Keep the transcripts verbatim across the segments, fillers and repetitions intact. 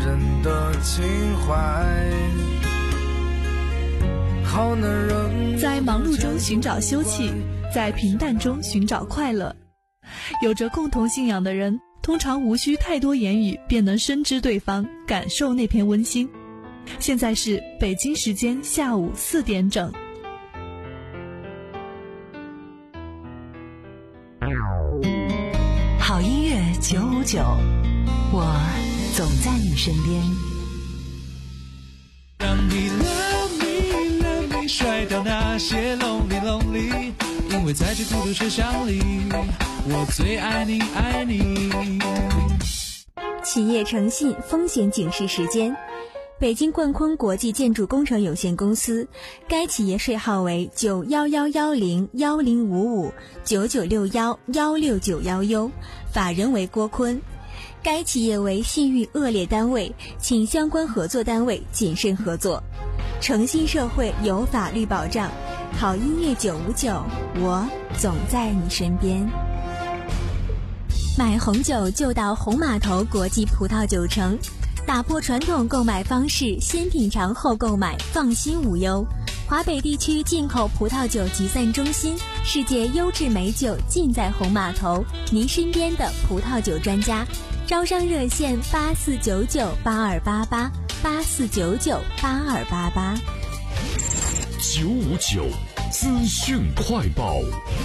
人的情怀。好男人在忙碌中寻找休憩，在平淡中寻找快乐。有着共同信仰的人，通常无需太多言语便能深知对方，感受那片温馨。现在是北京时间下午四点整。 好音乐九五九，我总在你身边。 让你 love me love me 甩掉那些 lonely lonely， 因为在这孤独车厢里，我最爱你爱你。 企业诚信风险警示时间。北京冠坤国际建筑工程有限公司，该企业税号为九幺幺幺零幺零五五九九六幺幺六九幺 U， 法人为郭坤。该企业为信誉恶劣单位，请相关合作单位谨慎合作。诚信社会有法律保障，好音乐九五九，我总在你身边。买红酒就到红码头国际葡萄酒城，打破传统购买方式，先品尝后购买，放心无忧。华北地区进口葡萄酒集散中心，世界优质美酒尽在红码头，您身边的葡萄酒专家。招商热线八四九九八二八八八四九九八二八八。 九五九资讯快报。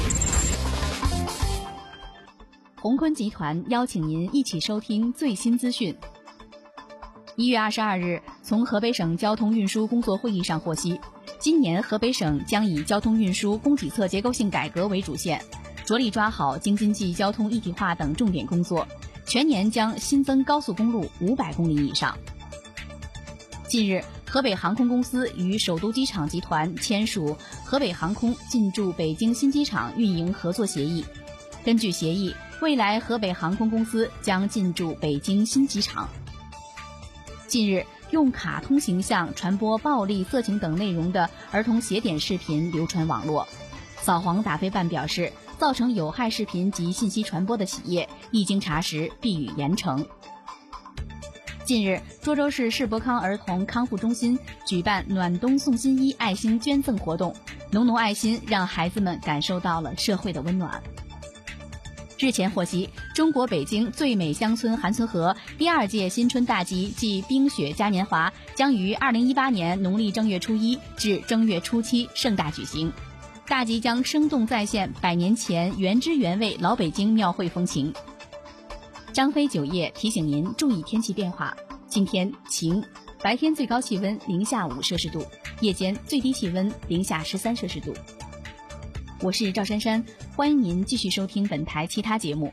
宏坤集团邀请您一起收听最新资讯。一月二十二日，从河北省交通运输工作会议上获悉，今年河北省将以交通运输供给侧结构性改革为主线，着力抓好京津冀交通一体化等重点工作，全年将新增高速公路五百公里以上。近日，河北航空公司与首都机场集团签署河北航空进驻北京新机场运营合作协议。根据协议，未来河北航空公司将进驻北京新机场。近日，用卡通形象传播暴力、色情等内容的儿童邪典视频流传网络。扫黄打非办表示，造成有害视频及信息传播的企业，一经查实必予严惩。近日，涿州市世博康儿童康复中心举办暖冬送新衣爱心捐赠活动，浓浓爱心让孩子们感受到了社会的温暖。日前获悉，中国北京最美乡村韩村河第二届新春大集暨冰雪嘉年华将于二零一八年农历正月初一至正月初七盛大举行。大集将生动再现百年前原汁原味老北京庙会风情。张飞酒业提醒您注意天气变化，今天晴，白天最高气温零下五摄氏度，夜间最低气温零下十三摄氏度。我是赵珊珊，欢迎您继续收听本台其他节目。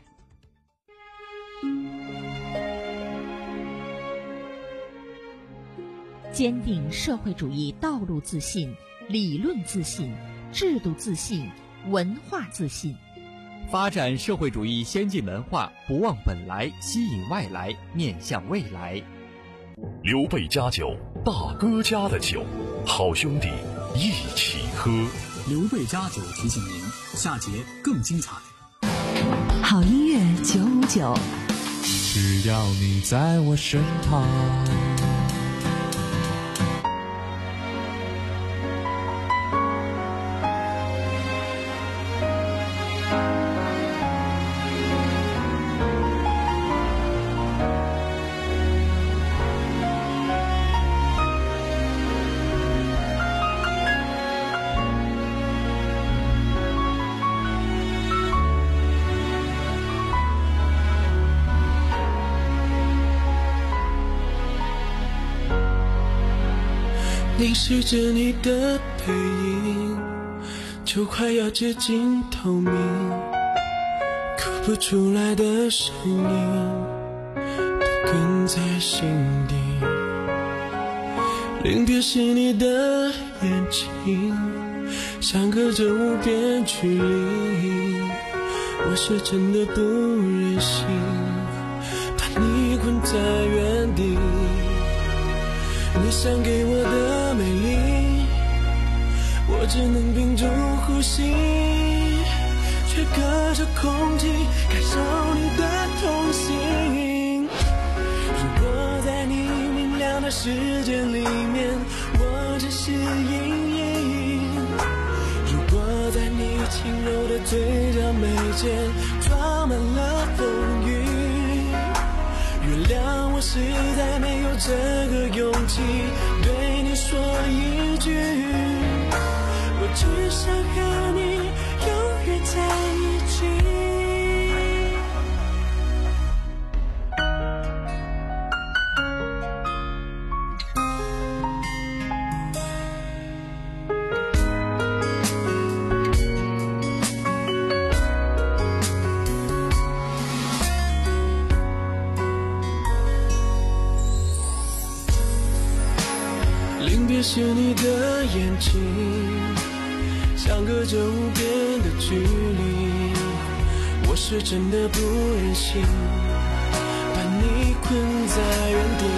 坚定社会主义道路自信，理论自信，制度自信，文化自信。 发展社会主义先进文化，不忘本来，吸引外来，面向未来。 刘备家酒，大哥家的酒，好兄弟一起喝。 刘备家酒提醒您，下节更精彩。 好音乐九五九， 只要你在我身旁。 凝视着你的背影，就快要接近透明，哭不出来的声音都哽在心底。临别时你的眼睛相隔着无边距离，我是真的不忍心把你困在原地。你想给我的美丽，我只能屏住呼吸，却隔着空气感受你的痛心。如果在你的时间里面，我只是阴影。如果在你轻柔的嘴角眉间装满了风雨，原谅我实在没有这个勇气对你说一句，我只想和你永远在一起。临别时你的眼睛像隔着无边的距离，我是真的不忍心把你困在原地。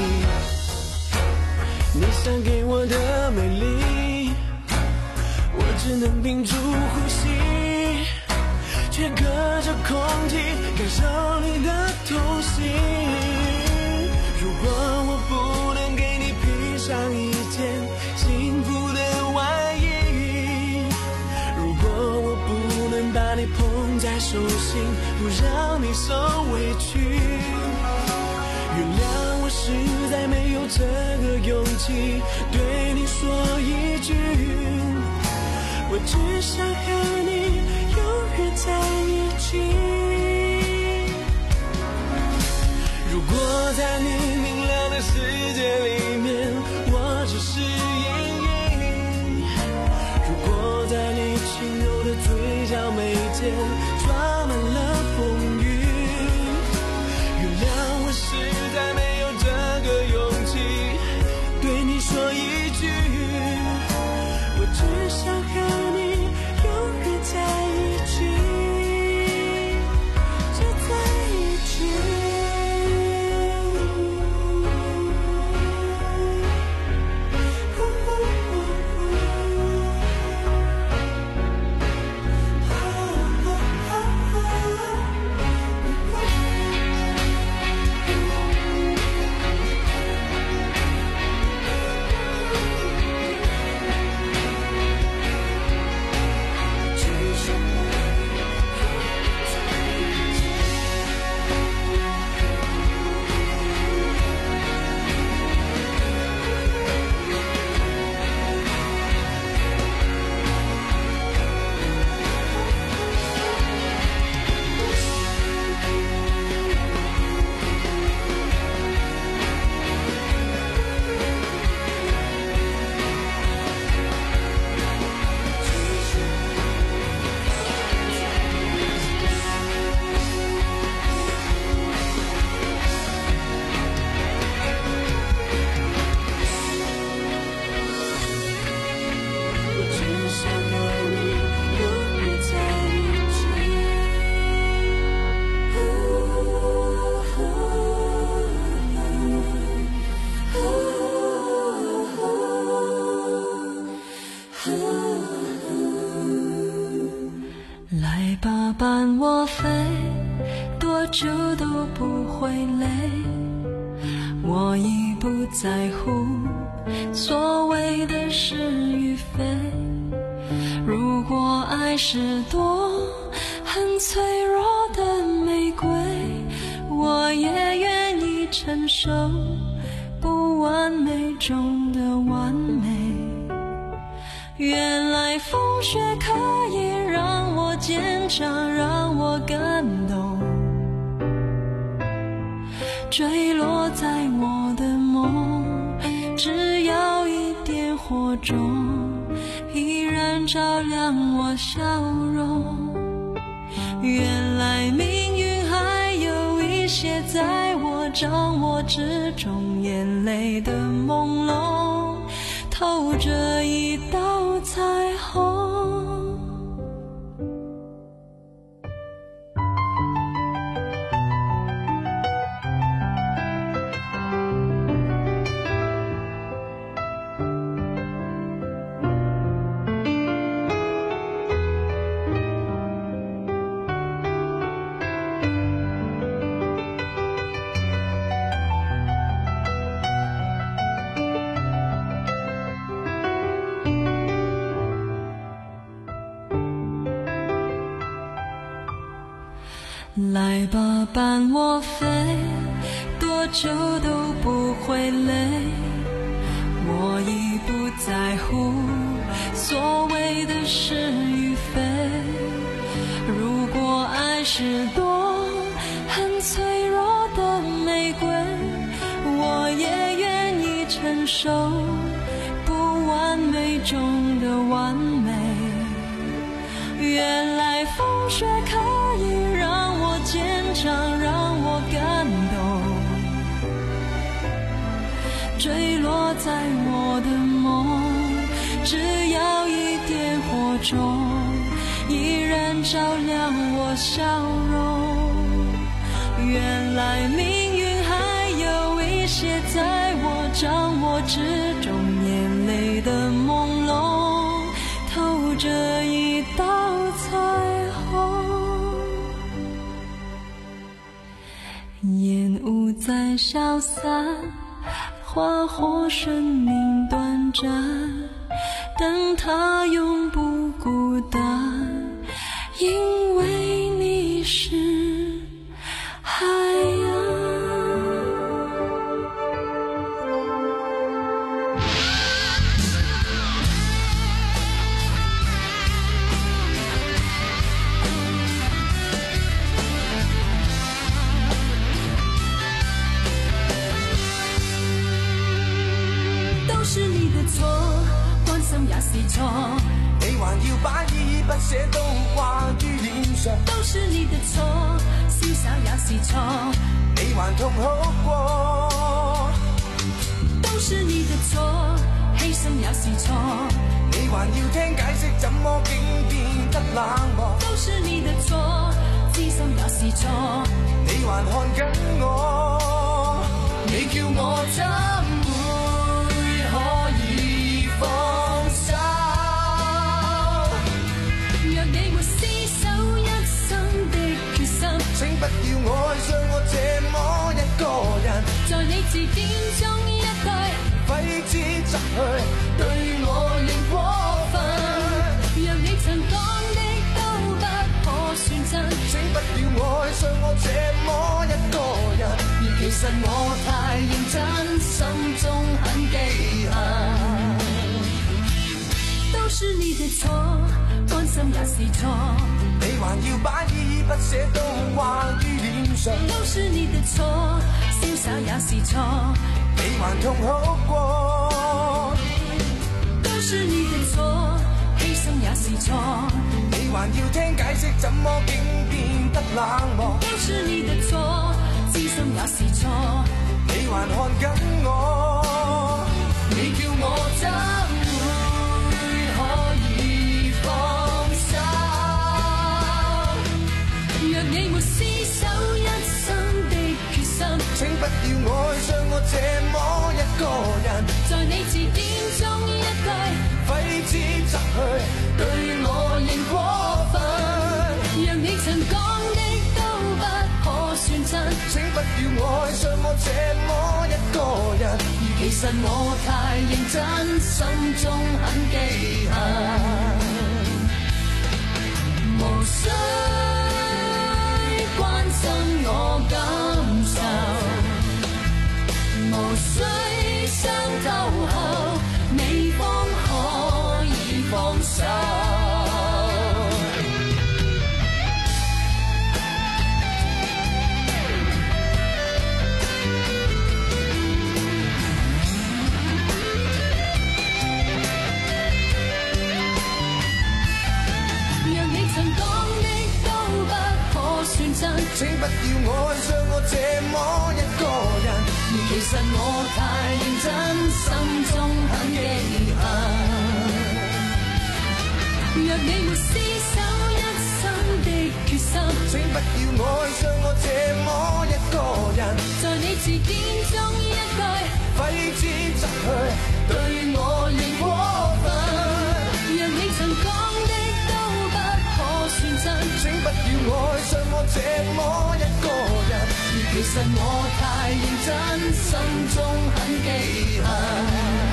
你想给我的美丽，我只能屏住呼吸，却隔着空气感受你的痛惜。如果我不能给你披上一件幸福的外衣，如果我不能把你捧在手心，不让你受委屈，原谅我实在没有这个勇气对你说一句，我只想和你永远在一起。如果在你明亮的世界里面，我只是阴影。如果在你轻柔的嘴角眉间装满了风雨，原谅我实在没有这个勇气对你说一句，我只想和你永远在一起，就在一起。 来吧，伴我飞，多久都不会累。我已不在乎所谓的是与非。如果爱是朵很脆弱的玫瑰，我也愿意承受不完美中的完美。原来风雪可以让我坚强，让我感动，坠落在我的梦，只要一点火种，依然照亮我笑容。原来命运还有一些在我掌握之中，眼泪的朦胧透着一道彩虹。 来吧，伴我飞，多久都不会累。我已不在乎所谓的是与非。如果爱是朵很脆弱的玫瑰，我也愿意承受不完美中的完美。原来风雪可以让我坚强，让我感动。坠落在我的梦，只要一点火种，依然照亮我笑容。原来命运还有一些在我掌握之中，眼泪的朦胧透着一道彩虹。烟雾在消散，花火生命短暂，但它永不孤单，因为你是海洋。都是你的错，關心也是錯， 你還要把依依不捨都掛於臉上。 都是你的錯，瀟灑也是錯， 你還痛好過。 都是你的錯，犧牲也是錯， 你還要聽解釋，怎麼竟變得冷漠？ 都是你的錯，知心也是錯， 你還看緊我， 你叫我怎會可以放手？若你沒廝守一生的決心， 請不要愛上我這麼一個人， 在你字典中一句揮之則去， 對我仍過分。若你曾講的都不可算真， 請不要愛上我這麼一個人， 而其實我太認真，心中很記恨。都是你的錯，關心也是錯， 你還要把依依不捨都掛於臉上。 都是你的錯，瀟灑也是錯， 你還痛好過。 都是你的錯，犧牲也是錯， 你還要聽解釋，怎麼竟變得冷漠？ 都是你的錯，知心也是錯， 你還看緊我， 你叫我怎會可以放手？若你沒廝守一生的決心， 請不要愛上我這麼一個人， 在你字典中一句揮之則去， 對我仍過分。若你曾講的都不可算真， 請不要愛上我這麼一個人， 而其實我太認真，心中很記恨。無需關心我感受，無需傷透後你方可以放手。若你曾講的都不可算真， 請不要愛上我這麼一個人， 而其實我太認真，心中很記恨。若你沒廝守一生的決心， 請不要愛上我這麼一個人， 在你字典中一句揮之則去， 對我仍過分。若你曾講的都不可算真， 請不要愛上我這麼一個人， 而其實我太認真，心中很記恨。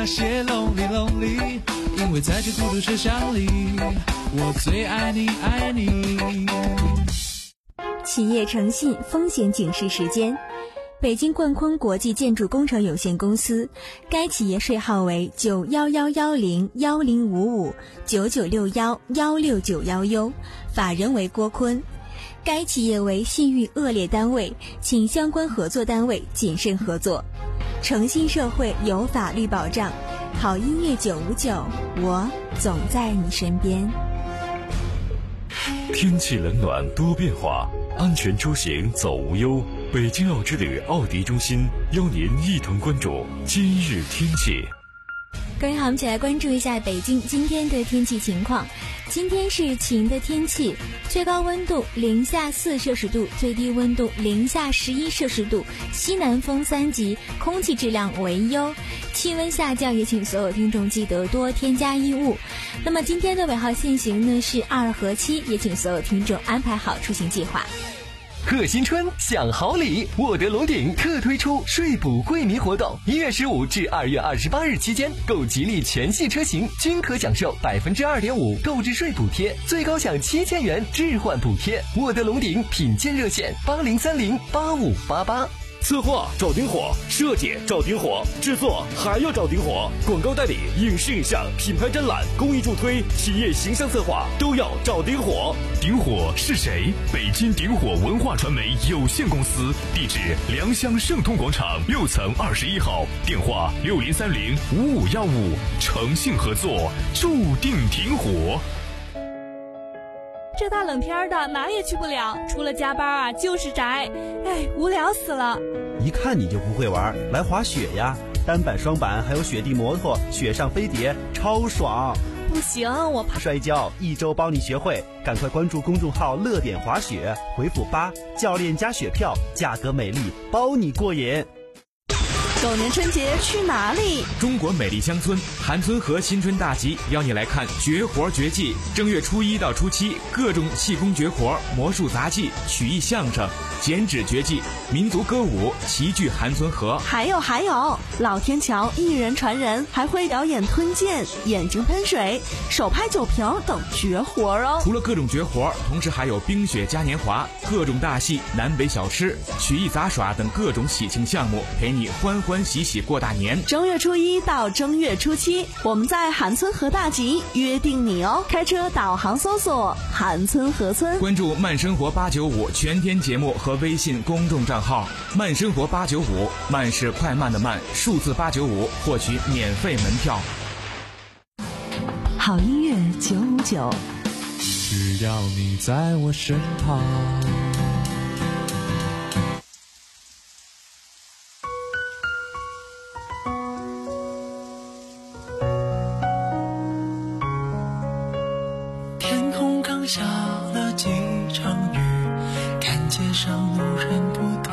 些 lonely lonely， 因为在这孤独车厢里，我最爱你爱你。 企业诚信风险警示时间。北京冠坤国际建筑工程有限公司，该企业税号为九幺幺幺零幺零五五九九六幺幺六九幺 U， 法人为郭坤。该企业为信誉恶劣单位，请相关合作单位谨慎合作。诚信社会有法律保障，好音乐九五九，我总在你身边。 天气冷暖多变化，安全出行走无忧。北京奥之旅奥迪中心邀您一同关注今日天气。 各位好，我们一起来关注一下北京今天的天气情况。今天是晴的天气，最高温度零下四摄氏度，最低温度零下十一摄氏度，西南风三级，空气质量为优，气温下降，也请所有听众记得多添加衣物。那么今天的尾号限行呢是二和七，也请所有听众安排好出行计划。 贺新春享好礼，沃德龙鼎特推出税补惠民活动，一月十五至二月二十八日期间，购吉利全系车型均可享受百分之二点五购置税补贴，最高享七千元置换补贴。沃德龙鼎品鉴热线八零三零八五八八。 策划找顶火，设计找顶火，制作还要找顶火，广告代理、影视影像、品牌展览、公益助推、企业形象策划都要找顶火。 顶火是谁？北京顶火文化传媒有限公司，地址良乡盛通广场六层二十一号，电话六零三零五五幺五，诚信合作，注定顶火。 这大冷天的哪里也去不了，除了加班啊就是宅，哎，无聊死了。 一看你就不会玩，来滑雪呀，单板双板还有雪地摩托，雪上飞碟超爽。 不行，我怕摔跤，一周帮你学会，赶快关注公众号乐点滑雪，回复八，教练加雪票，价格美丽，包你过瘾。 狗年春节去哪里？ 中国美丽乡村韩村河新春大集邀你来看绝活绝技。正月初一到初七，各种气功绝活、魔术杂技、曲艺相声、剪纸绝技、民族歌舞齐聚韩村河。 还有还有，老天桥一人传人，还会表演吞剑、眼睛喷水、手拍酒瓶等绝活哦。 除了各种绝活，同时还有冰雪嘉年华、各种大戏、南北小吃、曲艺杂耍等各种喜庆项目，陪你欢欢喜喜过大年。 正月初一到正月初七，我们在韩村河大集约定你哦。开车导航搜索韩村河村， 关注慢生活八九五全天节目和微信公众账号慢生活八九五，慢是快慢的慢，数字八九五，获取免费门票。 好音乐九五九， 只要你在我身旁。 下了几场雨，看街上路人不多。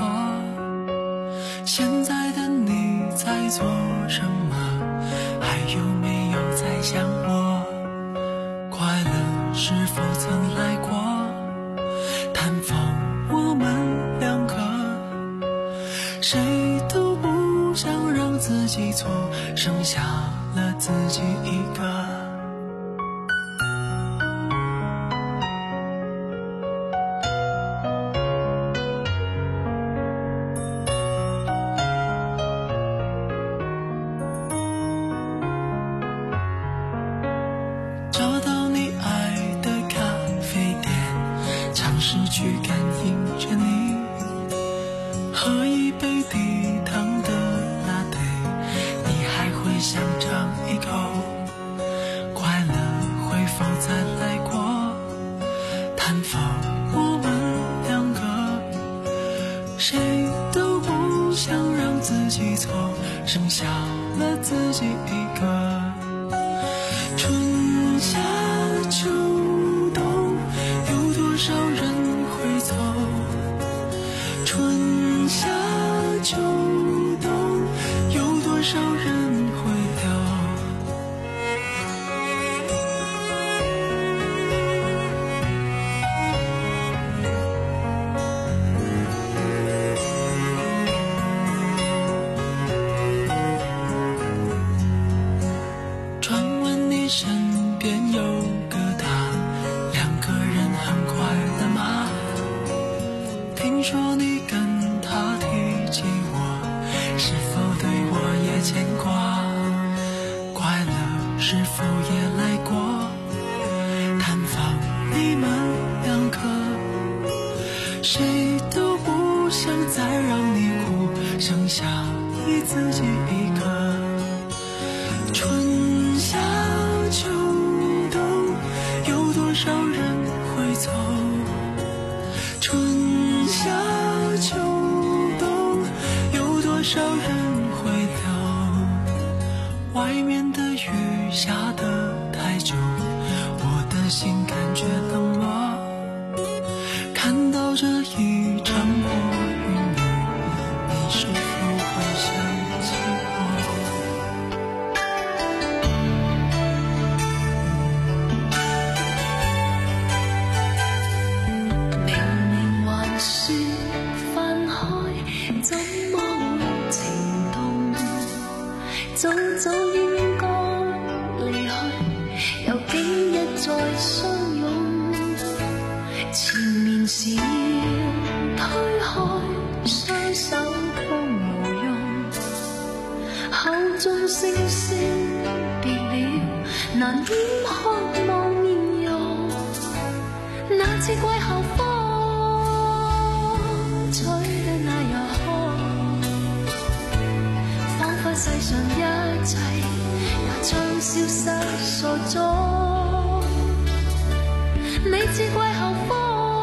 现在的你在做什么？还有没有在想我？快乐是否曾来过？探访我们两个，谁都不想让自己错，剩下了自己一个。去感应着你，喝一杯低糖的拿铁，你还会想尝一口？快乐会否再来过？探访我们两个，谁都不想让自己错，剩下了自己一个。春夏秋冬，有多少人走，春夏秋冬，有多少人会留？ 是否也来过探访你们两个？谁都不想再让你哭，剩下你自己一个。春夏秋冬，有多少人会走？春夏秋冬，有多少人会留？外面的雨下得太久，我的心感觉冷落。看到这一场过云雨，你是否会想起我？明明還是分開，怎麼會情動？早早應該離去，又竟一再相擁。前面是要推開，雙手卻無用，口中聲聲別了，難掩渴望面容。那次季候風吹得那樣好，彷彿世上一切也將消失傻咗。你似季候風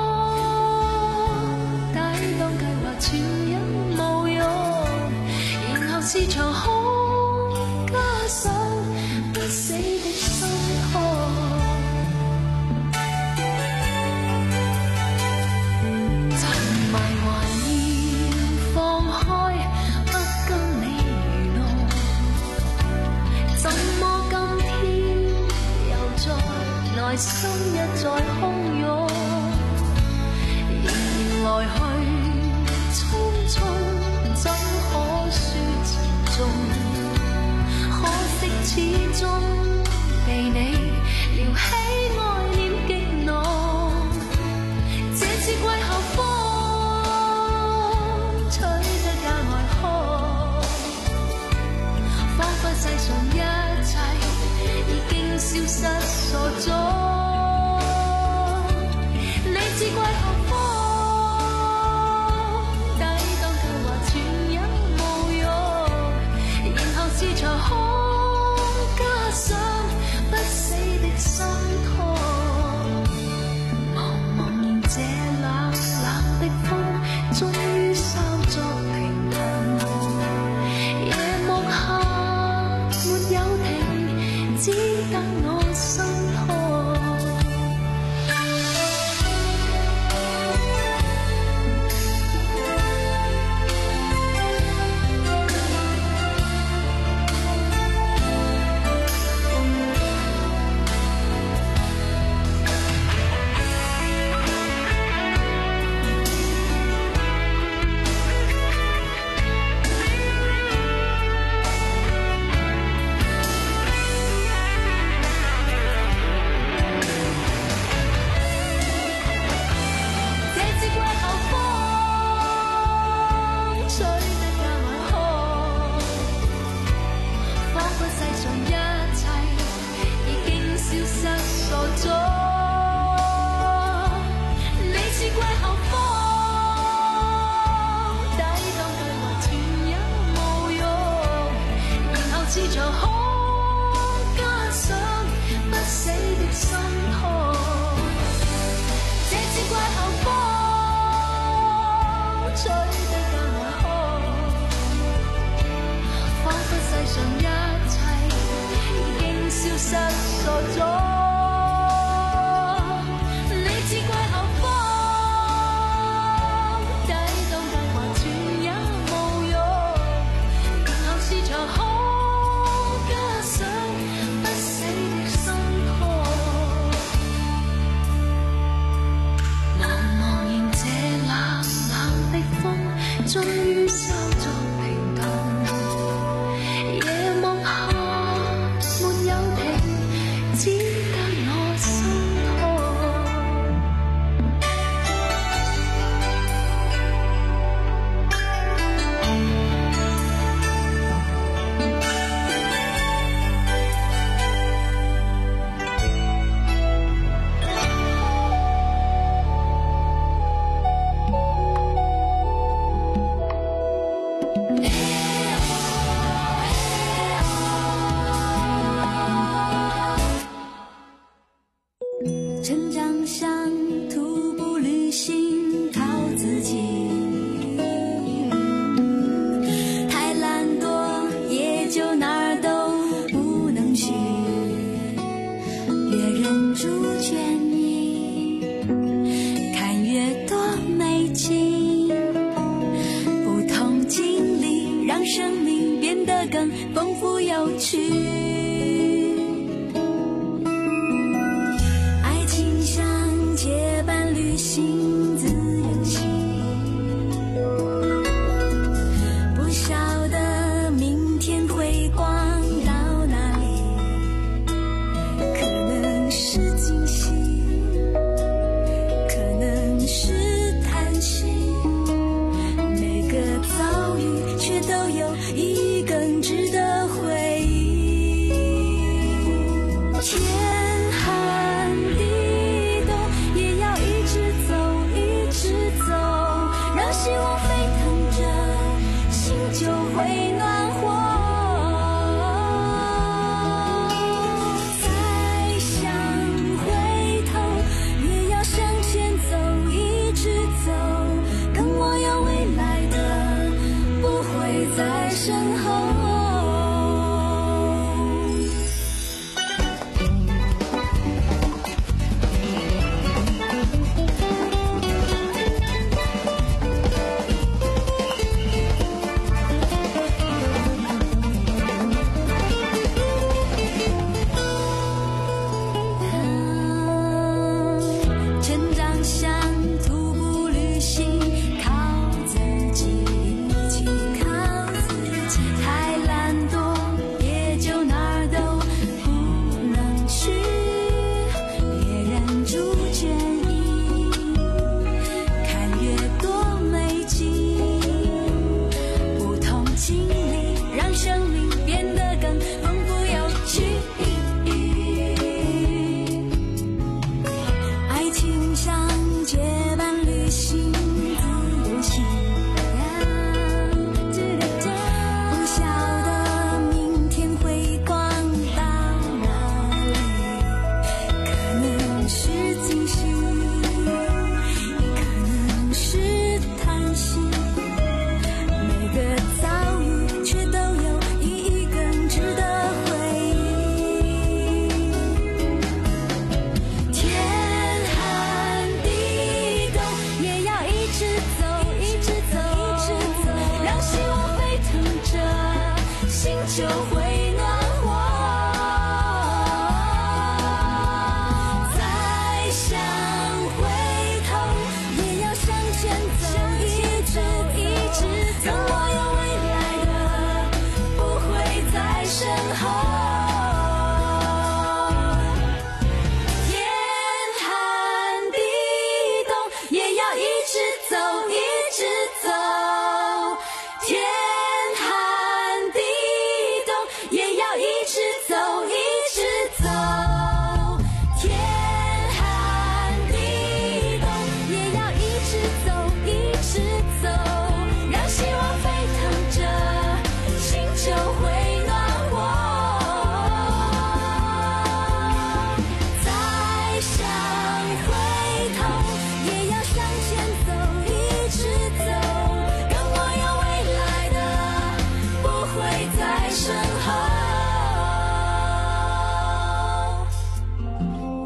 抵擋計劃全因無用，然後是場空加上不死的心痛。沉迷還要放開，不跟你娛樂，怎麼今天又在內心一再洶湧？仍然來去匆匆，怎可說沉重？可惜始終被你撩起愛念激怒。這次季候風吹得格外好，彷彿世上一切已經消失傻咗。你似季候風抵擋計劃全因無用，然後是場空加上不死的心痛。茫茫然這冷冷的風終於稍作平衡，夜幕下沒有停，只得我心痛。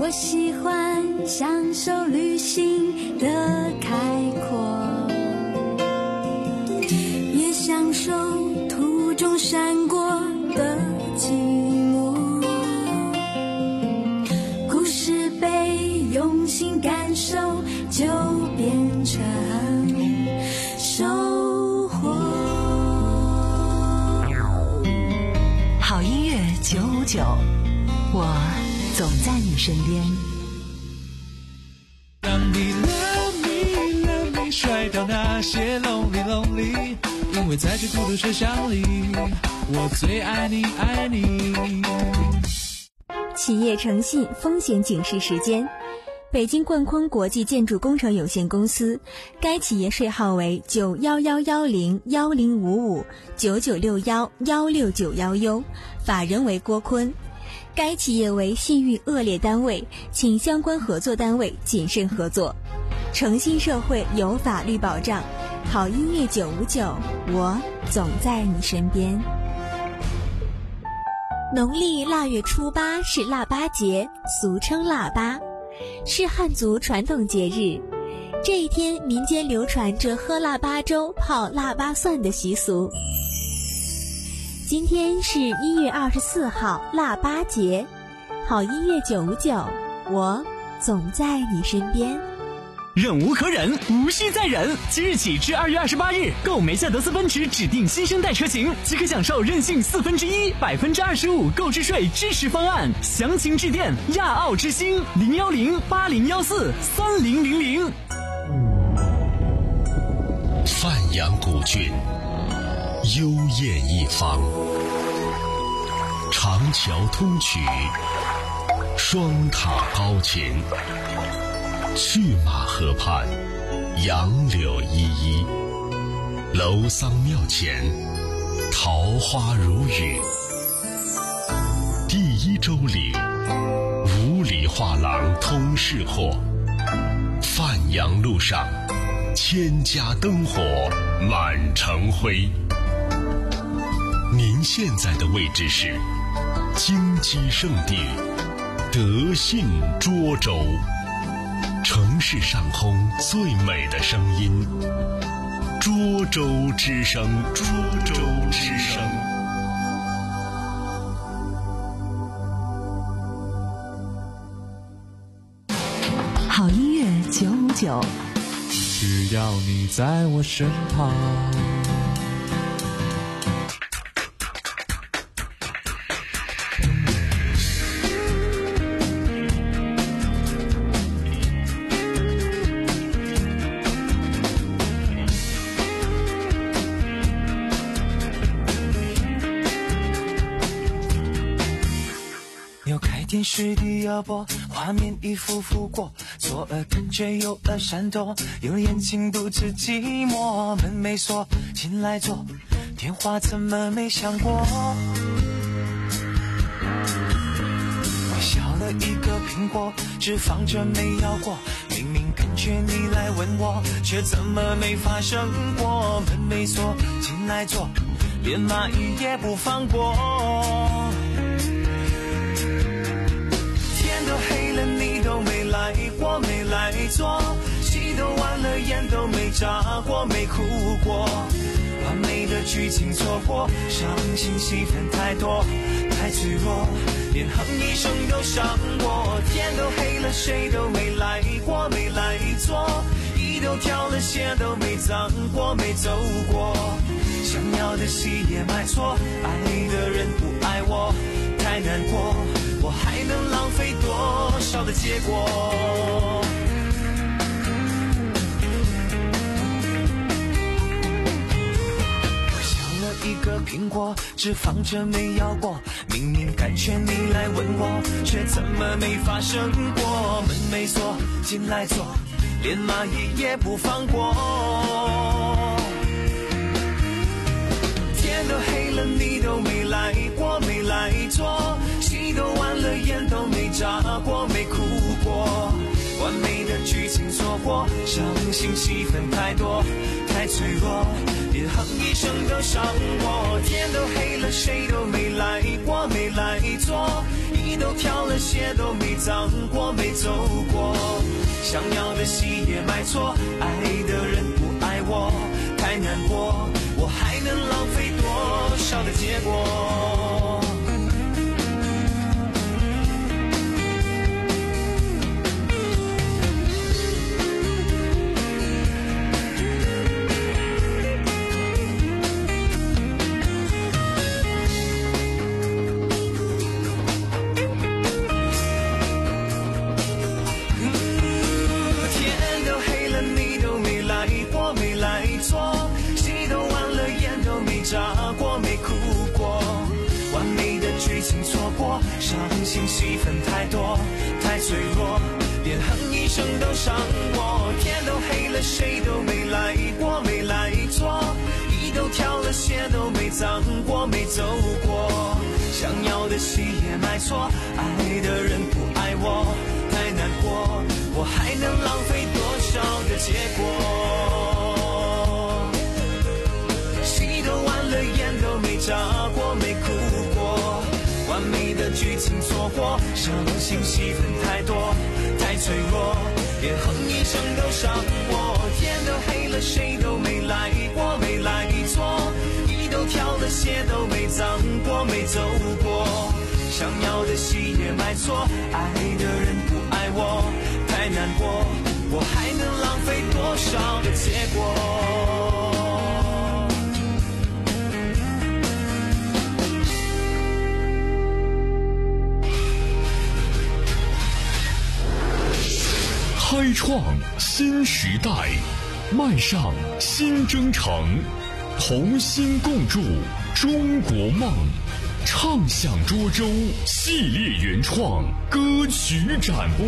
我喜欢享受旅行的开阔，也享受途中闪过的寂寞。故事被用心感受，就变成收获。 好音乐九五九，我总在你身边。 让你 love me love me 甩掉那些 lonely lonely， 因为在这孤独车厢里，我最爱你爱你。 企业诚信风险警示时间。北京冠坤国际建筑工程有限公司，该企业税号为九幺幺幺零幺零五五九九六幺幺六九幺 U， 法人为郭坤。该企业为信誉恶劣单位，请相关合作单位谨慎合作。诚信社会有法律保障，好音乐九五九，我总在你身边。农历腊月初八是腊八节，俗称腊八，是汉族传统节日。这一天，民间流传着喝腊八粥、泡腊八蒜的习俗。今天是一月二十四号，腊八节。好音乐九五九，我总在你身边。 忍无可忍，无需再忍。即日起至二月二十八日，购梅赛德斯奔驰指定新生代车型，即可享受任性四分之一、百分之二十五购置税支持方案。详情致电亚奥之星零幺零八零幺四三零零零。 范阳古郡，幽艳一方，长桥通衢，双塔高琴。去马河畔，杨柳依依，楼桑庙前，桃花如雨。第一州岭，五里画廊通市货。范阳路上，千家灯火满城辉。您现在的位置是金鸡圣地德信涿州。城市上空最美的声音，涿州之声，涿州之声。 好音乐九五九， 只要你在我身旁。 电视的摇播，画面一幅幅过，左耳感觉右耳闪躲，有眼睛不知寂寞，门没锁，进来坐，电话怎么没响过？我削了一个苹果，只放着没咬过，明明感觉你来吻我，却怎么没发生过？门没锁，进来坐，连蚂蚁也不放过。天都黑了，你都没来过，没来坐，戏都完了，眼都没眨过，没哭过，完美的剧情错过，伤心戏份太多，太脆弱，连哼一声都伤过。天都黑了，谁都没来过，没来坐，衣都挑了，鞋都没脏过，没走过，想要的戏也买错，爱的人不爱我，太难过，我还能浪费多少的结果？我削了一个苹果，只放着没咬过，明明感觉你来吻我，却怎么没发生过？门没锁，进来坐，连蚂蚁也不放过。天都黑了，你都没来过，没来坐，戏都完了，眼都没眨过，没哭过，完美的剧情错过，伤心戏份太多，太脆弱，连哼一声都伤我。天都黑了，谁都没来过，没来坐， 衣都挑了，鞋都没脏过，没走过。想要的戏也买错，爱的人不爱我，太难过，我还能浪费多少的结果？伤心戏份太多，太脆弱，连哼一声都伤我。天都黑了，谁都没来过，没来错。衣都挑了，鞋都没脏过，没走过。想要的戏也买错，爱的人不爱我，太难过，我还能浪费多少的结果？戏都完了，烟都没炸过，没哭过。完美的剧情错过，伤心戏份太多，太脆弱，连哼一声都伤我。天都黑了，谁都没来过，没来错。衣都挑了，鞋都没脏过，没走过。想要的戏也买错，爱的人不爱我，太难过，我还能浪费多少的结果？ 开创新时代，迈上新征程，同心共筑中国梦。畅享涿州系列原创歌曲展播。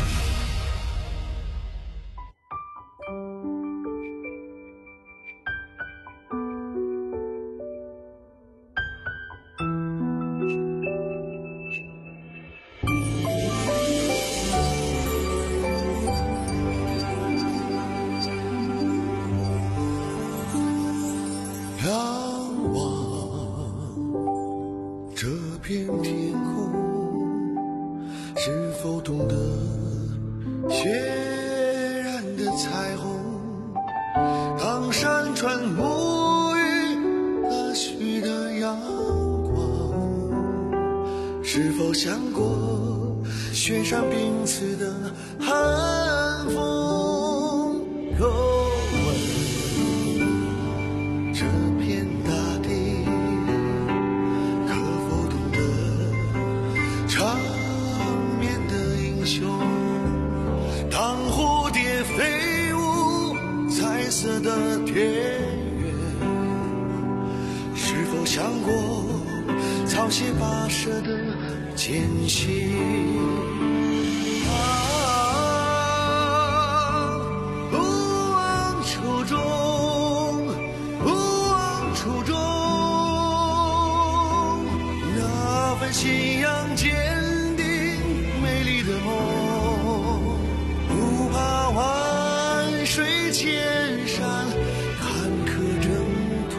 是否想过雪山冰刺的寒风？若问这片大地可否懂得长眠的英雄？当蝴蝶飞舞彩色的田园，是否想过草鞋跋涉的艰辛？啊，不忘初衷，不忘初衷，那份信仰坚定美丽的梦，不怕万水千山坎坷征途，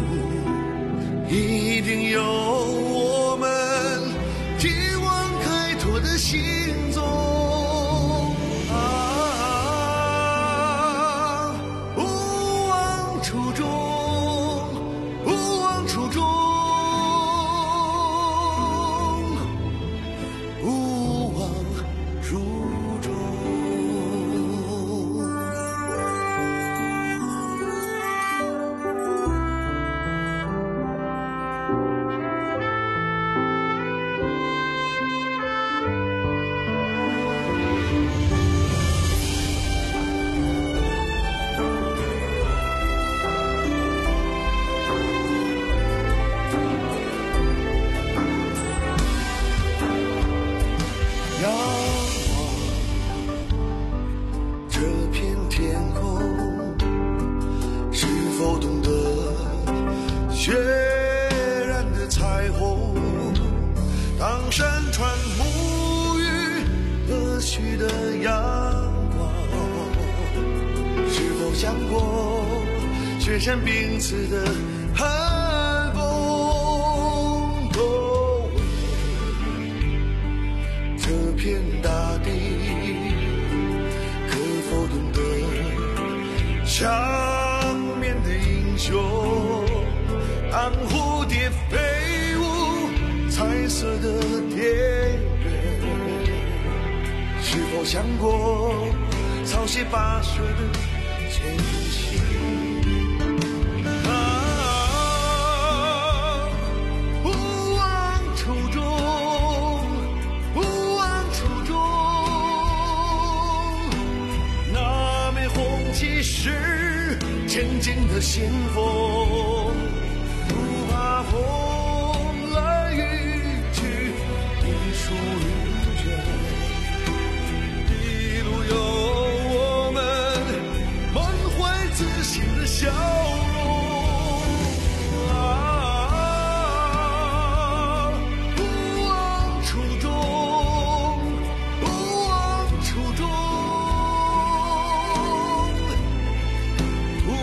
一定有我们天网开拓的心踪。啊，不忘初衷，不忘初衷，不忘初衷。仰望这片天空，是否懂得血染的彩虹？当山川沐浴和煦的阳光，是否想过雪山冰刺的寒风？都我想过草鞋跋涉的前行。啊，不忘初衷，不忘初衷。那枚红旗是前进的先锋，不怕风来雨去，一树云卷。一路有我们满怀自信的笑容。啊，不忘初衷，不忘初衷，不忘。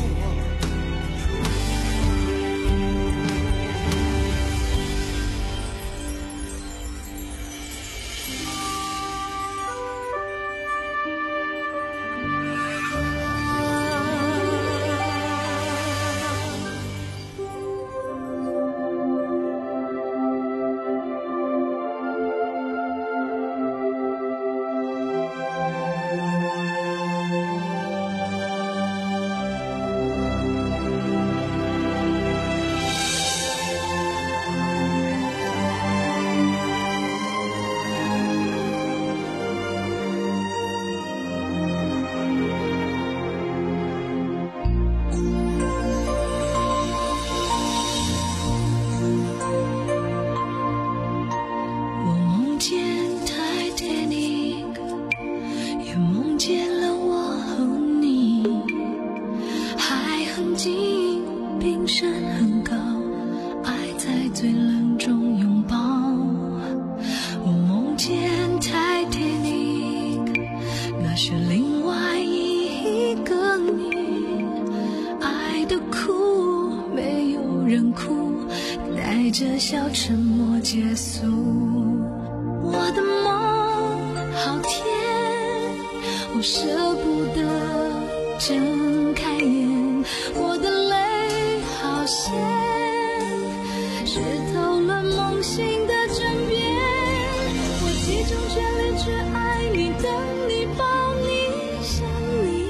着笑沉默结束。我的梦好甜，我舍不得睁开眼，我的泪好咸，湿透了梦醒的枕边。我集中全力去爱你，等你，抱你，想你，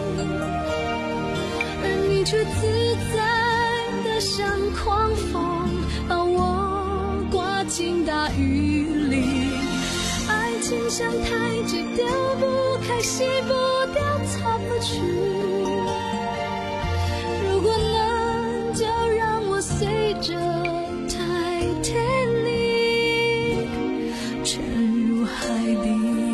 而你却自在的像狂风，把我刮进大雨里。爱情像台阶，丢不开，洗不掉，擦不去。如果能，就让我随着 Titanic 沉入海底。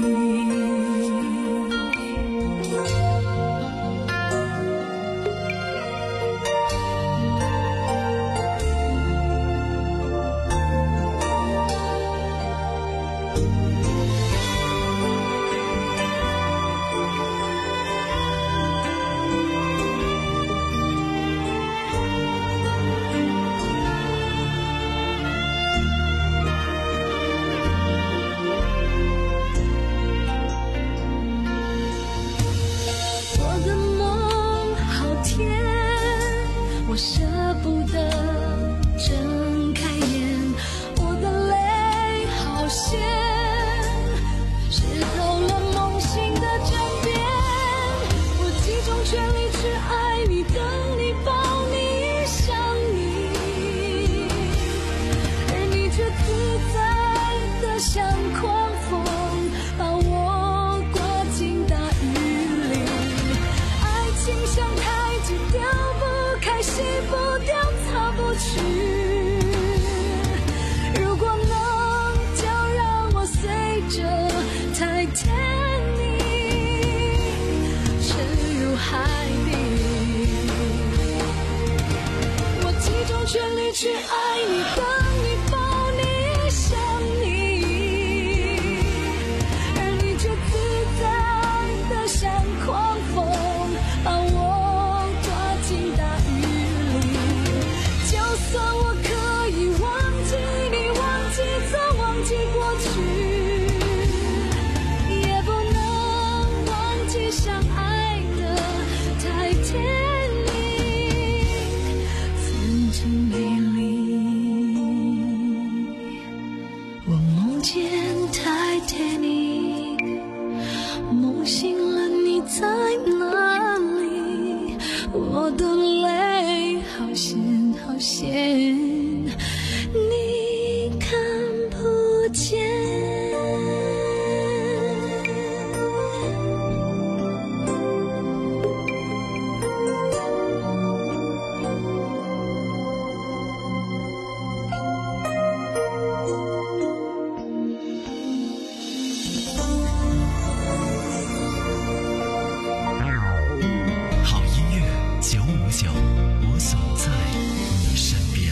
我舍不得睁开眼，我的泪好咸，湿透了梦醒的枕边。我集中全力去爱你，等你，抱你，想你，而你却自在的像狂风，把我刮进大雨里。爱情像台阶，丢不开，洗不掉，擦不去。如果能，就让我随着 Titanic 沉入海底。我集中全力去爱你，等你，抱你，想你，而你却自在的像狂风，把我算我可以忘记你，忘记曾忘记过去，也不能忘记相爱的 Titanic 曾经美丽。我梦见 Titanic 梦醒了，你在哪里？我的泪好咸好咸，你看不见。 我总在你身边。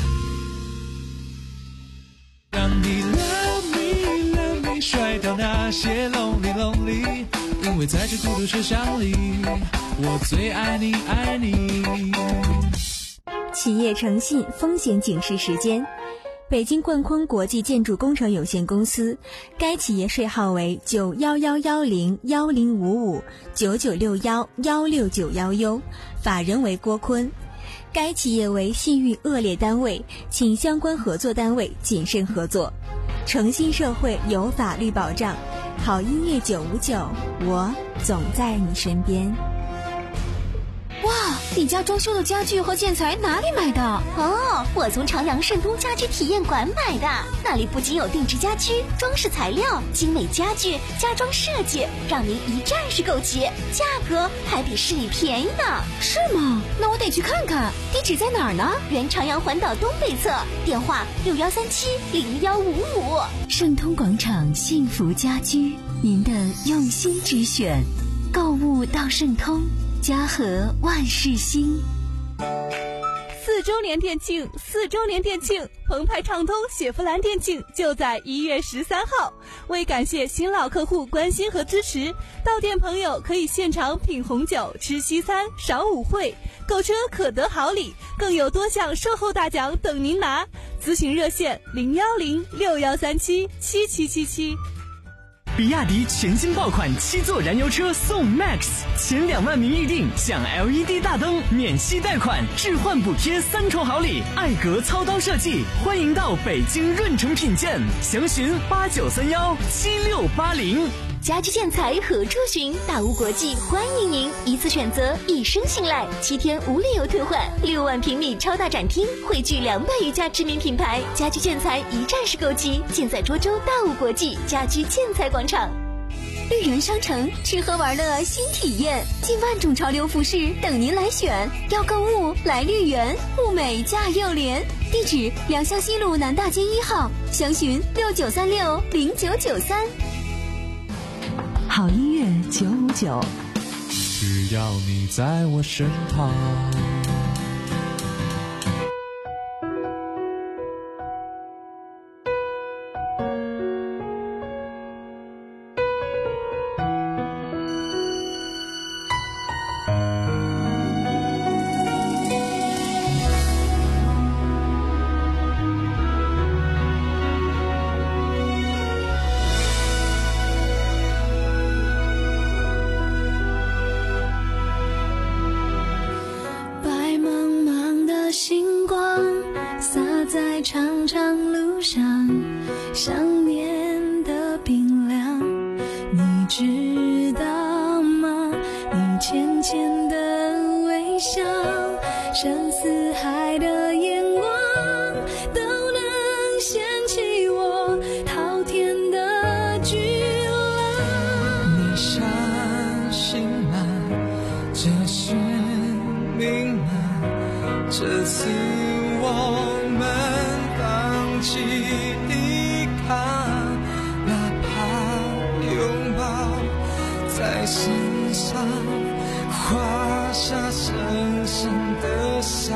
让你 love me love me 甩掉那些 lonely lonely， 因为在这孤独车厢里，我最爱你爱你。 企业诚信风险警示时间。北京冠坤国际建筑工程有限公司，该企业税号为九幺幺幺零幺零五五九九六幺幺六九幺 U， 法人为郭坤。该企业为信誉恶劣单位，请相关合作单位谨慎合作。诚信社会有法律保障，好音乐九五九，我总在你身边。 哇，你家装修的家具和建材哪里买的？ 哦，我从朝阳盛通家居体验馆买的，那里不仅有定制家居、装饰材料、精美家具、家装设计，让您一站式购齐，价格还比市里便宜呢。 是吗？那我得去看看。地址在哪儿呢？ 原朝阳环岛东北侧，电话六幺三七零幺五五。 盛通广场幸福家居，您的用心之选，购物到盛通。家和万事兴。 四周年店庆，四周年店庆，澎湃畅通雪佛兰店庆就在一月十三号。为感谢新老客户关心和支持，到店朋友可以现场品红酒、吃西餐、赏舞会，购车可得好礼，更有多项售后大奖等您拿。咨询热线零幺零六幺三七七七七七。 比亚迪全新爆款七座燃油车送 Max， 前两万名预定享 L E D 大灯、免息贷款、置换补贴三重好礼，艾格操刀设计，欢迎到北京润城品鉴，详询八九三幺七六八零。 家居建材何处寻？大屋国际欢迎您，一次选择，一生信赖，七天无理由退换，六万平米超大展厅，汇聚两百余家知名品牌，家居建材一站式购齐，尽在涿州大屋国际家居建材广场。 绿源商城吃喝玩乐新体验，近万种潮流服饰等您来选，要购物来绿源，物美价又廉。地址良乡西路南大街一号，详询六九三六零九九三。 好音乐九五九， 只要你在我身旁。 在长长路上，想念的冰凉，你知道吗？你浅浅的微笑，像四海的眼光，都能掀起我滔天的巨浪。 你相信吗？这是命吗？这次我们放弃抵抗，哪怕拥抱在身上画下深深的伤，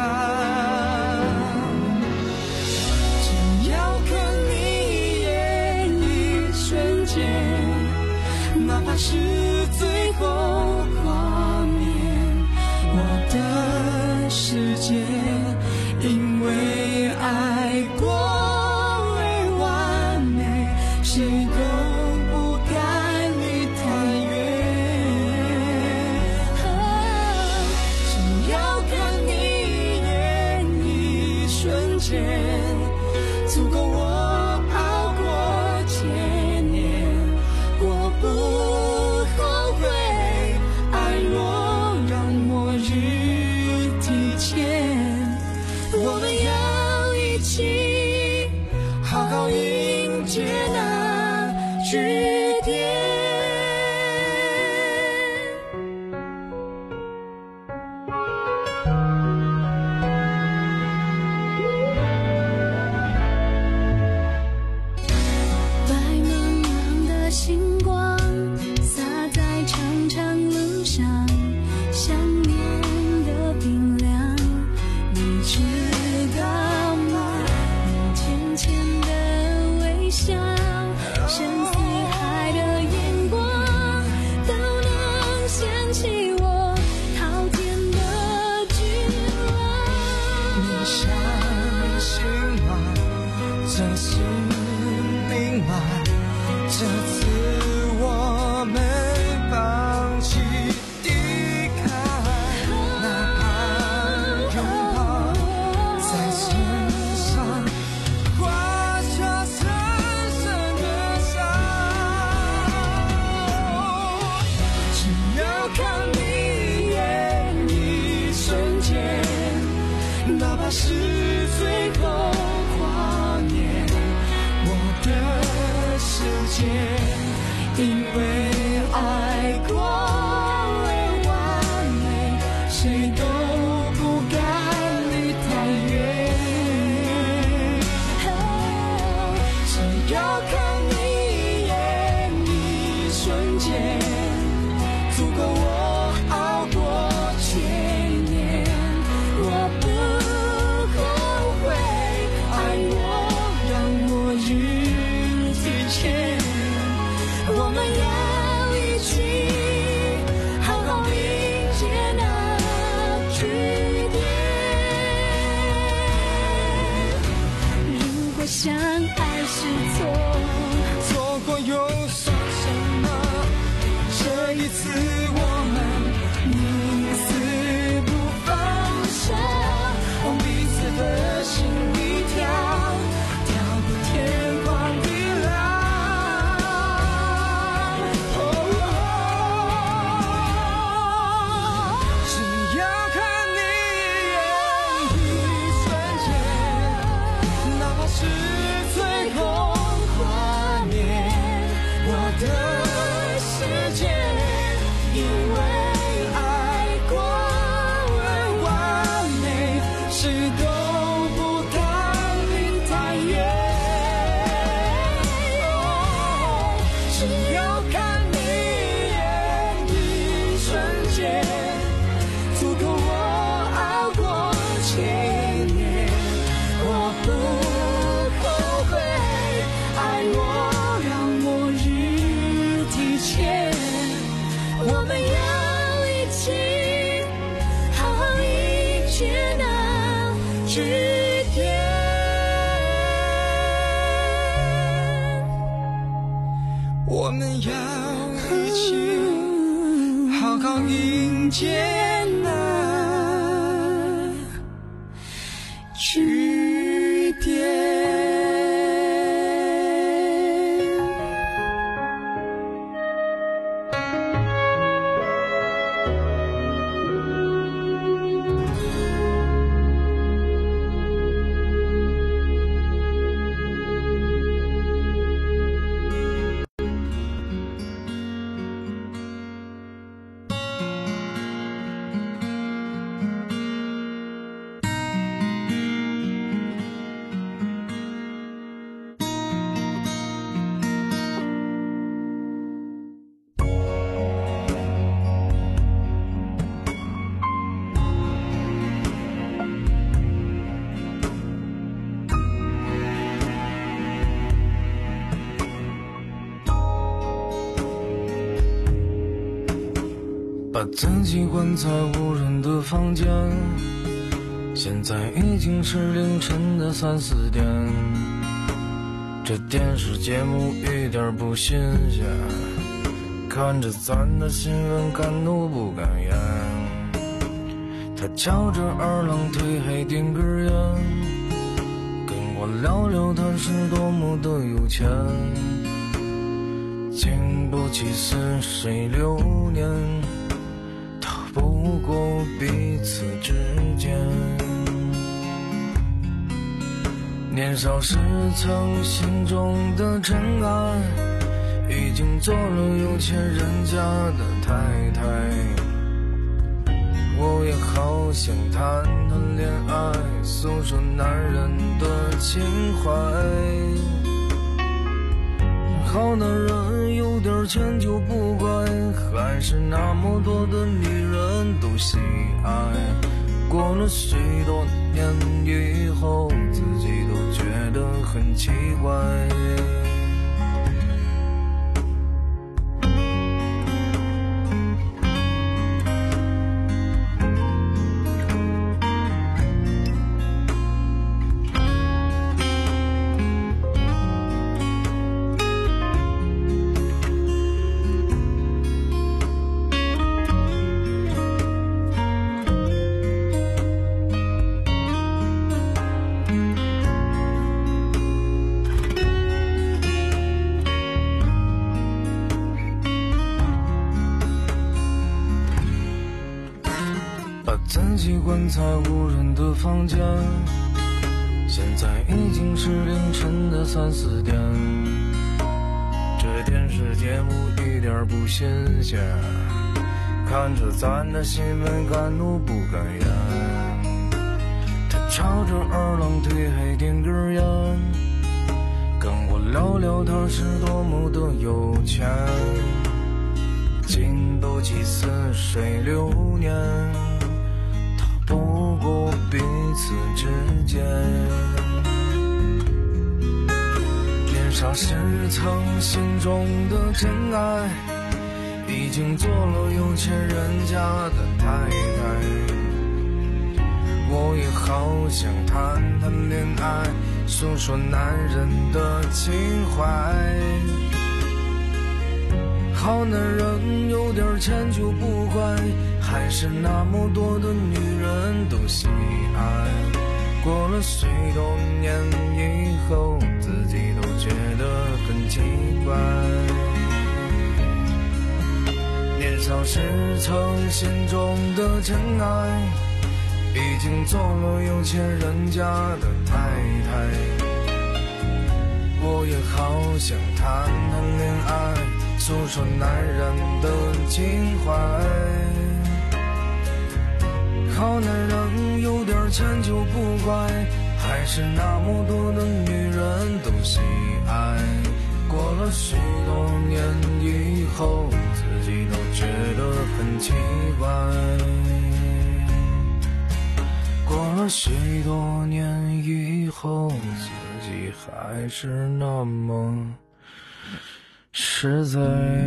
只要看你一眼一瞬间，哪怕是最后画面，我的世界因为爱过而完美，谁都不该离太远。只要看你一眼一瞬间，足够我熬过千年，过不句点。相爱是错，错过又算什么？这一次我们宁死不放手，往彼此的心里跳，跳过天荒地老。哦哦、只要看你一眼，一瞬间，哪怕是最后画面，我的世界因为爱过而完美，谁都不敢离太远。哦、只要看你一眼，一瞬间，足够我熬过千年。我不后悔爱我让末日提前，我们要一起好好迎接那句点。我们要一起好好迎接那句点。 把自己关在无人的房间，现在已经是凌晨的三四点。这电视节目一点不新鲜，看着咱的新闻敢怒不敢言。他翘着二郎腿还点根烟，跟我聊聊他是多么的有钱。经不起似水流年，不过彼此之间，年少时曾心中的尘埃， 经做了有钱人家的太太，我也好想谈谈恋爱，诉说男人的情怀。好男人有点钱就不怪，还是那么多的女人都喜爱。过了许多年以后，自己都觉得很奇怪。自己棺材无人的房间，现在已经是凌晨的三四点。这电视节目一点不新鲜，看着咱的新闻敢怒不敢言。他朝着二郎腿还点根烟，跟我聊聊他是多么的有钱。经斗气似水流年，不过彼此之间，年少时曾心中的真爱，已经做了有钱人家的太太。我也好想谈谈恋爱，诉说男人的情怀。好男人有点钱就不怪，还是那么多的女人都喜爱。过了许多年以后，自己都觉得很奇怪。年少时曾心中的真爱，已经做了有钱人家的太太。我也好想谈谈恋爱，诉说男人的情怀。好男人有点钱就不怪，还是那么多的女人都喜爱。过了许多年以后，自己都觉得很奇怪。过了许多年以后，自己还是那么实在。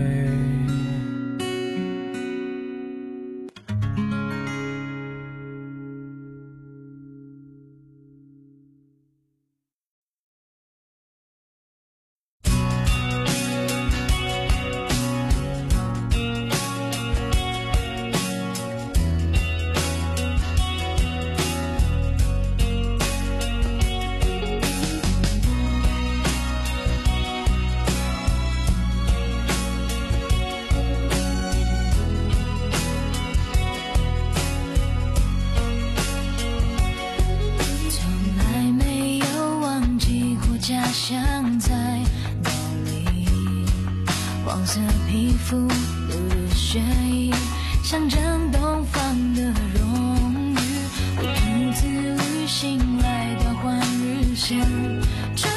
想在哪里？黄色皮肤流的血液，象征东方的荣誉。我独自旅行来到换日线。